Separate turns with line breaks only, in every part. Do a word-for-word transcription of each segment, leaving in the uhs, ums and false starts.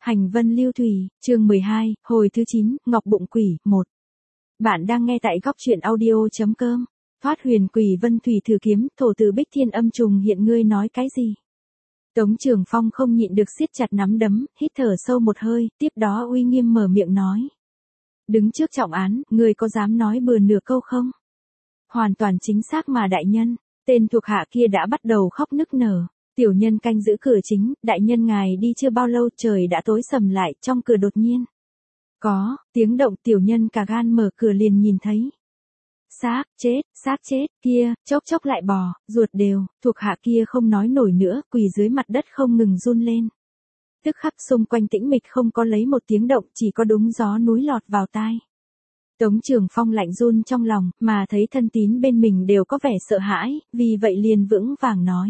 Hành vân lưu thủy, chương mười hai, hồi thứ chín, Ngọc Bụng Quỷ, một. Bạn đang nghe tại góc truyện audio.com. Thoát huyền quỷ vân thủy thử kiếm, thổ từ bích thiên âm trùng hiện ngươi nói cái gì? Tống Trường Phong không nhịn được siết chặt nắm đấm, hít thở sâu một hơi, tiếp đó uy nghiêm mở miệng nói. Đứng trước trọng án, ngươi có dám nói bừa nửa câu không? Hoàn toàn chính xác mà đại nhân, tên thuộc hạ kia đã bắt đầu khóc nức nở. Tiểu nhân canh giữ cửa chính, đại nhân ngài đi chưa bao lâu trời đã tối sầm lại, trong cửa đột nhiên. Có, tiếng động tiểu nhân cả gan mở cửa liền nhìn thấy. Xác, chết, xác chết, kia, chốc chốc lại bò, ruột đều, thuộc hạ kia không nói nổi nữa, quỳ dưới mặt đất không ngừng run lên. Tức khắc xung quanh tĩnh mịch không có lấy một tiếng động, chỉ có đúng gió núi lọt vào tai. Tống Trường Phong lạnh run trong lòng, mà thấy thân tín bên mình đều có vẻ sợ hãi, vì vậy liền vững vàng nói.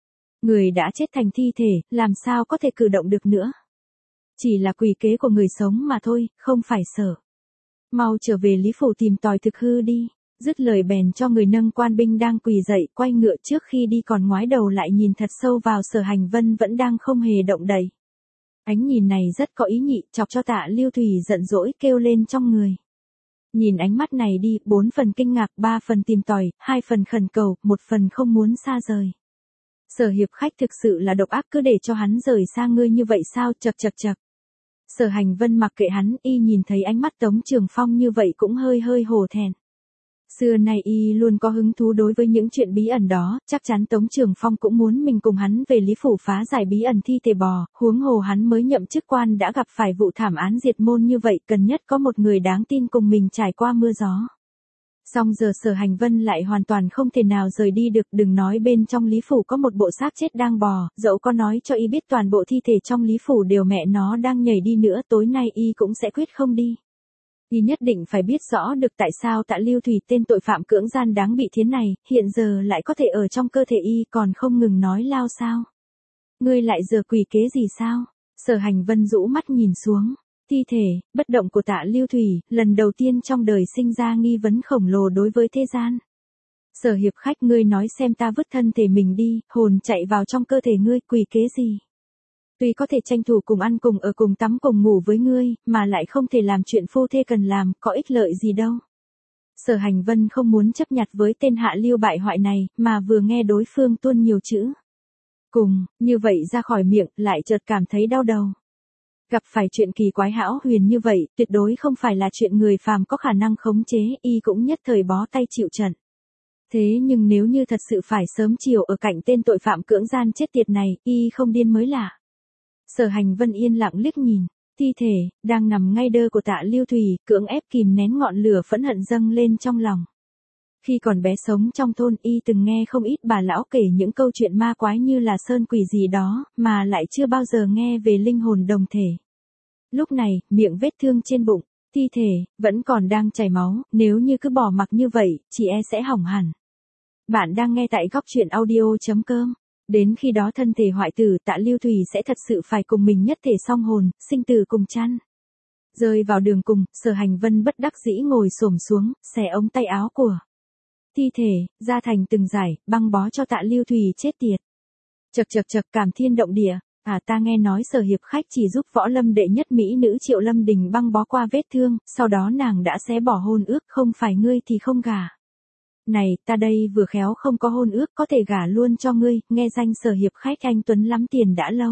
Người đã chết thành thi thể, làm sao có thể cử động được nữa. Chỉ là quỷ kế của người sống mà thôi, không phải sợ. Mau trở về Lý Phủ tìm tòi thực hư đi. Dứt lời bèn cho người nâng quan binh đang quỳ dậy, quay ngựa trước khi đi còn ngoái đầu lại nhìn thật sâu vào Sở Hành Vân vẫn đang không hề động đậy. Ánh nhìn này rất có ý nhị, chọc cho Tạ Lưu Thủy giận dỗi kêu lên trong người. Nhìn ánh mắt này đi, bốn phần kinh ngạc, ba phần tìm tòi, hai phần khẩn cầu, một phần không muốn xa rời. Sở hiệp khách thực sự là độc ác, cứ để cho hắn rời xa ngươi như vậy sao, chật chật chật. Sở Hành Vân mặc kệ hắn, y nhìn thấy ánh mắt Tống Trường Phong như vậy cũng hơi hơi hổ thẹn. Xưa nay y luôn có hứng thú đối với những chuyện bí ẩn đó, chắc chắn Tống Trường Phong cũng muốn mình cùng hắn về Lý Phủ phá giải bí ẩn thi thể bò, huống hồ hắn mới nhậm chức quan đã gặp phải vụ thảm án diệt môn như vậy, cần nhất có một người đáng tin cùng mình trải qua mưa gió. Song giờ Sở Hành Vân lại hoàn toàn không thể nào rời đi được, đừng nói bên trong Lý Phủ có một bộ xác chết đang bò, dẫu có nói cho y biết toàn bộ thi thể trong Lý Phủ đều mẹ nó đang nhảy đi nữa, tối nay y cũng sẽ quyết không đi. Y nhất định phải biết rõ được tại sao Tạ Lưu Thủy tên tội phạm cưỡng gian đáng bị thiến này, hiện giờ lại có thể ở trong cơ thể y còn không ngừng nói lao sao. Ngươi lại giờ quỷ kế gì sao? Sở Hành Vân rũ mắt nhìn xuống. Thi thể, bất động của Tạ Lưu Thủy, lần đầu tiên trong đời sinh ra nghi vấn khổng lồ đối với thế gian. Sở hiệp khách ngươi nói xem ta vứt thân thể mình đi, hồn chạy vào trong cơ thể ngươi, quỷ kế gì? Tuy có thể tranh thủ cùng ăn cùng ở cùng tắm cùng ngủ với ngươi, mà lại không thể làm chuyện phu thê cần làm, có ích lợi gì đâu. Sở Hành Vân không muốn chấp nhặt với tên hạ lưu bại hoại này, mà vừa nghe đối phương tuôn nhiều chữ. Cùng, như vậy ra khỏi miệng, lại chợt cảm thấy đau đầu. Gặp phải chuyện kỳ quái hão huyền như vậy, tuyệt đối không phải là chuyện người phàm có khả năng khống chế, y cũng nhất thời bó tay chịu trận. Thế nhưng nếu như thật sự phải sớm chiều ở cạnh tên tội phạm cưỡng gian chết tiệt này, y không điên mới lạ. Sở Hành Vân yên lặng liếc nhìn, thi thể, đang nằm ngay đơ của Tạ Lưu Thủy, cưỡng ép kìm nén ngọn lửa phẫn hận dâng lên trong lòng. Khi còn bé sống trong thôn y từng nghe không ít bà lão kể những câu chuyện ma quái như là sơn quỷ gì đó, mà lại chưa bao giờ nghe về linh hồn đồng thể. Lúc này, miệng vết thương trên bụng, thi thể, vẫn còn đang chảy máu, nếu như cứ bỏ mặc như vậy, chỉ e sẽ hỏng hẳn. Bạn đang nghe tại góc truyện audio.com. Đến khi đó thân thể hoại tử Tạ Lưu Thủy sẽ thật sự phải cùng mình nhất thể song hồn, sinh tử cùng chăn. Rơi vào đường cùng, Sở Hành Vân bất đắc dĩ ngồi xổm xuống, xẻ ống tay áo của thi thể, ra thành từng giải, băng bó cho Tạ Lưu Thủy chết tiệt. Chật chật chật cảm thiên động địa, à ta nghe nói Sở hiệp khách chỉ giúp võ lâm đệ nhất mỹ nữ Triệu Lâm Đình băng bó qua vết thương, sau đó nàng đã xé bỏ hôn ước, không phải ngươi thì không gả. Này, ta đây vừa khéo không có hôn ước có thể gả luôn cho ngươi, nghe danh Sở hiệp khách anh tuấn lắm tiền đã lâu.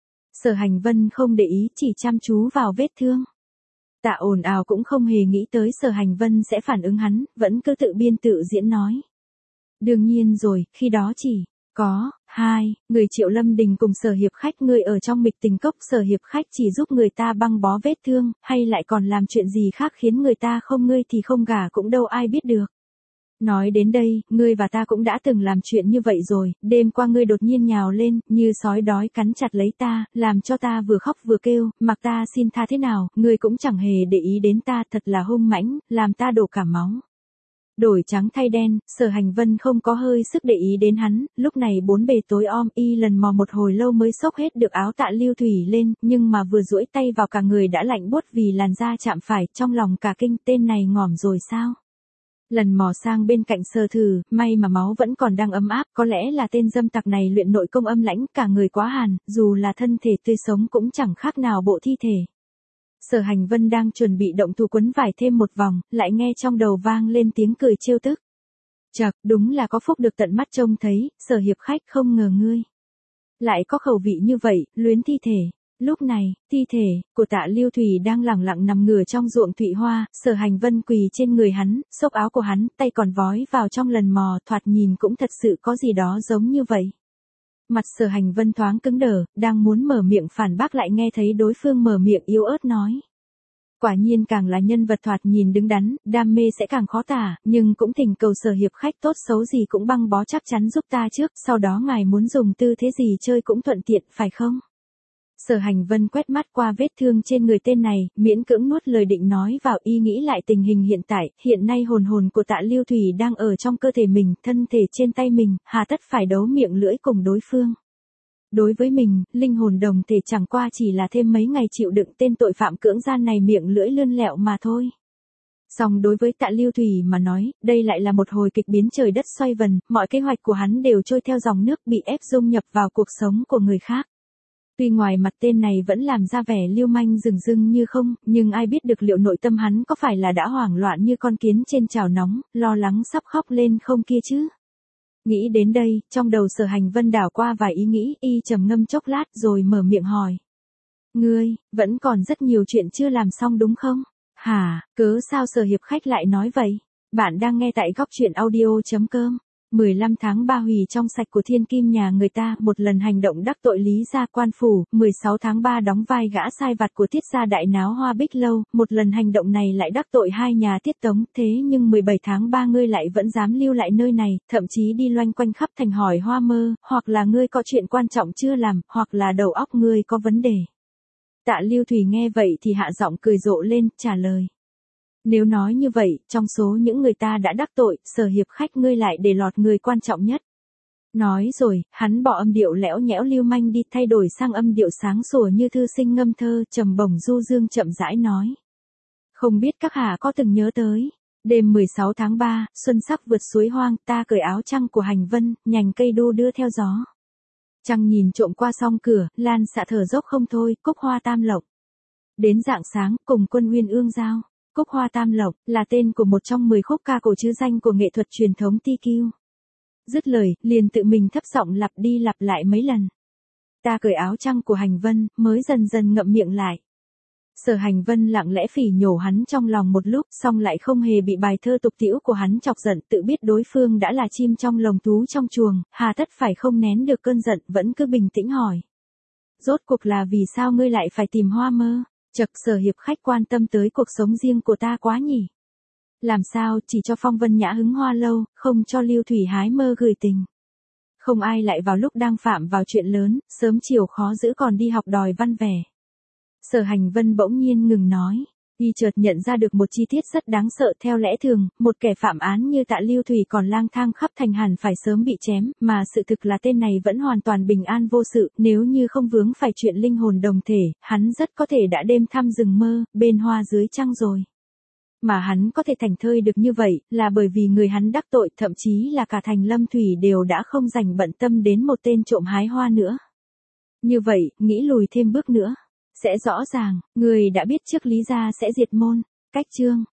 Sở Hành Vân không để ý, chỉ chăm chú vào vết thương. Tạ ồn ào cũng không hề nghĩ tới Sở Hành Vân sẽ phản ứng hắn, vẫn cứ tự biên tự diễn nói. Đương nhiên rồi, khi đó chỉ có hai người Triệu Lâm Đình cùng Sở hiệp khách ngươi ở trong mịch tình cốc, Sở hiệp khách chỉ giúp người ta băng bó vết thương, hay lại còn làm chuyện gì khác khiến người ta không ngươi thì không gả cũng đâu ai biết được. Nói đến đây, ngươi và ta cũng đã từng làm chuyện như vậy rồi, đêm qua ngươi đột nhiên nhào lên, như sói đói cắn chặt lấy ta, làm cho ta vừa khóc vừa kêu, mặc ta xin tha thế nào, ngươi cũng chẳng hề để ý đến ta, thật là hung mãnh, làm ta đổ cả máu. Đổi trắng thay đen, Sở Hành Vân không có hơi sức để ý đến hắn, lúc này bốn bề tối om, y lần mò một hồi lâu mới xốc hết được áo Tạ Lưu Thủy lên, nhưng mà vừa duỗi tay vào cả người đã lạnh buốt vì làn da chạm phải, trong lòng cả kinh, tên này ngỏm rồi sao? Lần mò sang bên cạnh sờ thử, may mà máu vẫn còn đang ấm áp, có lẽ là tên dâm tặc này luyện nội công âm lãnh, cả người quá hàn, dù là thân thể tươi sống cũng chẳng khác nào bộ thi thể. Sở Hành Vân đang chuẩn bị động thủ quấn vải thêm một vòng, lại nghe trong đầu vang lên tiếng cười trêu tức. Chậc, đúng là có phúc được tận mắt trông thấy, Sở hiệp khách không ngờ ngươi lại có khẩu vị như vậy, luyến thi thể. Lúc này, thi thể của Tạ Lưu Thủy đang lẳng lặng nằm ngửa trong ruộng thụy hoa, Sở Hành Vân quỳ trên người hắn, xốc áo của hắn, tay còn vói vào trong lần mò, thoạt nhìn cũng thật sự có gì đó giống như vậy. Mặt Sở Hành Vân thoáng cứng đờ, đang muốn mở miệng phản bác lại nghe thấy đối phương mở miệng yếu ớt nói. Quả nhiên càng là nhân vật thoạt nhìn đứng đắn, đam mê sẽ càng khó tả, nhưng cũng thỉnh cầu Sở hiệp khách tốt xấu gì cũng băng bó chắc chắn giúp ta trước, sau đó ngài muốn dùng tư thế gì chơi cũng thuận tiện, phải không? Sở Hành Vân quét mắt qua vết thương trên người tên này, miễn cưỡng nuốt lời định nói vào, y nghĩ lại tình hình hiện tại, hiện nay hồn hồn của Tạ Lưu Thủy đang ở trong cơ thể mình, thân thể trên tay mình, hà tất phải đấu miệng lưỡi cùng đối phương. Đối với mình, linh hồn đồng thể chẳng qua chỉ là thêm mấy ngày chịu đựng tên tội phạm cưỡng gian này miệng lưỡi lươn lẹo mà thôi. Song đối với Tạ Lưu Thủy mà nói, đây lại là một hồi kịch biến trời đất xoay vần, mọi kế hoạch của hắn đều trôi theo dòng nước, bị ép dung nhập vào cuộc sống của người khác. Tuy ngoài mặt tên này vẫn làm ra vẻ lưu manh rừng rưng như không, nhưng ai biết được liệu nội tâm hắn có phải là đã hoảng loạn như con kiến trên chảo nóng, lo lắng sắp khóc lên không kia chứ. Nghĩ đến đây, trong đầu Sở Hành Vân đảo qua vài ý nghĩ, y trầm ngâm chốc lát rồi mở miệng hỏi. Ngươi, vẫn còn rất nhiều chuyện chưa làm xong đúng không? Hả, cớ sao Sở hiệp khách lại nói vậy? Bạn đang nghe tại góc truyện audio.com. mười lăm tháng ba hủy trong sạch của thiên kim nhà người ta, một lần hành động đắc tội Lý gia quan phủ, mười sáu tháng ba đóng vai gã sai vặt của Tiết gia đại náo Hoa Bích lâu, một lần hành động này lại đắc tội hai nhà Tiết Tống, thế nhưng mười bảy tháng ba ngươi lại vẫn dám lưu lại nơi này, thậm chí đi loanh quanh khắp thành hỏi Hoa Mơ, hoặc là ngươi có chuyện quan trọng chưa làm, hoặc là đầu óc ngươi có vấn đề. Tạ Lưu Thủy nghe vậy thì hạ giọng cười rộ lên, trả lời. Nếu nói như vậy, trong số những người ta đã đắc tội, Sở hiệp khách ngươi lại để lọt người quan trọng nhất. Nói rồi, hắn bỏ âm điệu lẽo nhẽo lưu manh đi, thay đổi sang âm điệu sáng sủa như thư sinh ngâm thơ, trầm bổng du dương chậm rãi nói. Không biết các hạ có từng nhớ tới, đêm mười sáu tháng ba, xuân sắc vượt suối hoang, ta cởi áo trăng của Hành Vân, nhành cây đu đưa theo gió. Trăng nhìn trộm qua song cửa, lan xạ thở dốc không thôi, cúc hoa tam lộc. Đến rạng sáng, cùng quân Uyên ương giao. Cúc hoa tam lộc là tên của một trong mười khúc ca cổ chứ danh của nghệ thuật truyền thống ti kiu. Dứt lời, liền tự mình thấp giọng lặp đi lặp lại mấy lần. Ta cởi áo trăng của Hành Vân, mới dần dần ngậm miệng lại. Sở Hành Vân lặng lẽ phỉ nhổ hắn trong lòng một lúc, xong lại không hề bị bài thơ tục tĩu của hắn chọc giận, tự biết đối phương đã là chim trong lồng thú trong chuồng, hà tất phải không nén được cơn giận, vẫn cứ bình tĩnh hỏi. Rốt cuộc là vì sao ngươi lại phải tìm Hoa Mơ? Chậc, Sở hiệp khách quan tâm tới cuộc sống riêng của ta quá nhỉ. Làm sao chỉ cho Phong Vân Nhã hứng hoa lâu, không cho Lưu Thủy hái mơ gửi tình. Không ai lại vào lúc đang phạm vào chuyện lớn, sớm chiều khó giữ còn đi học đòi văn vẻ. Sở Hành Vân bỗng nhiên ngừng nói. Y chợt nhận ra được một chi tiết rất đáng sợ, theo lẽ thường, một kẻ phạm án như Tạ Lưu Thủy còn lang thang khắp thành hẳn phải sớm bị chém, mà sự thực là tên này vẫn hoàn toàn bình an vô sự, nếu như không vướng phải chuyện linh hồn đồng thể, hắn rất có thể đã đêm thăm rừng mơ, bên hoa dưới trăng rồi. Mà hắn có thể thành thơi được như vậy, là bởi vì người hắn đắc tội, thậm chí là cả thành Lâm Thủy đều đã không dành bận tâm đến một tên trộm hái hoa nữa. Như vậy, nghĩ lùi thêm bước nữa. Sẽ rõ ràng, người đã biết trước Lý gia sẽ diệt môn. Cách chương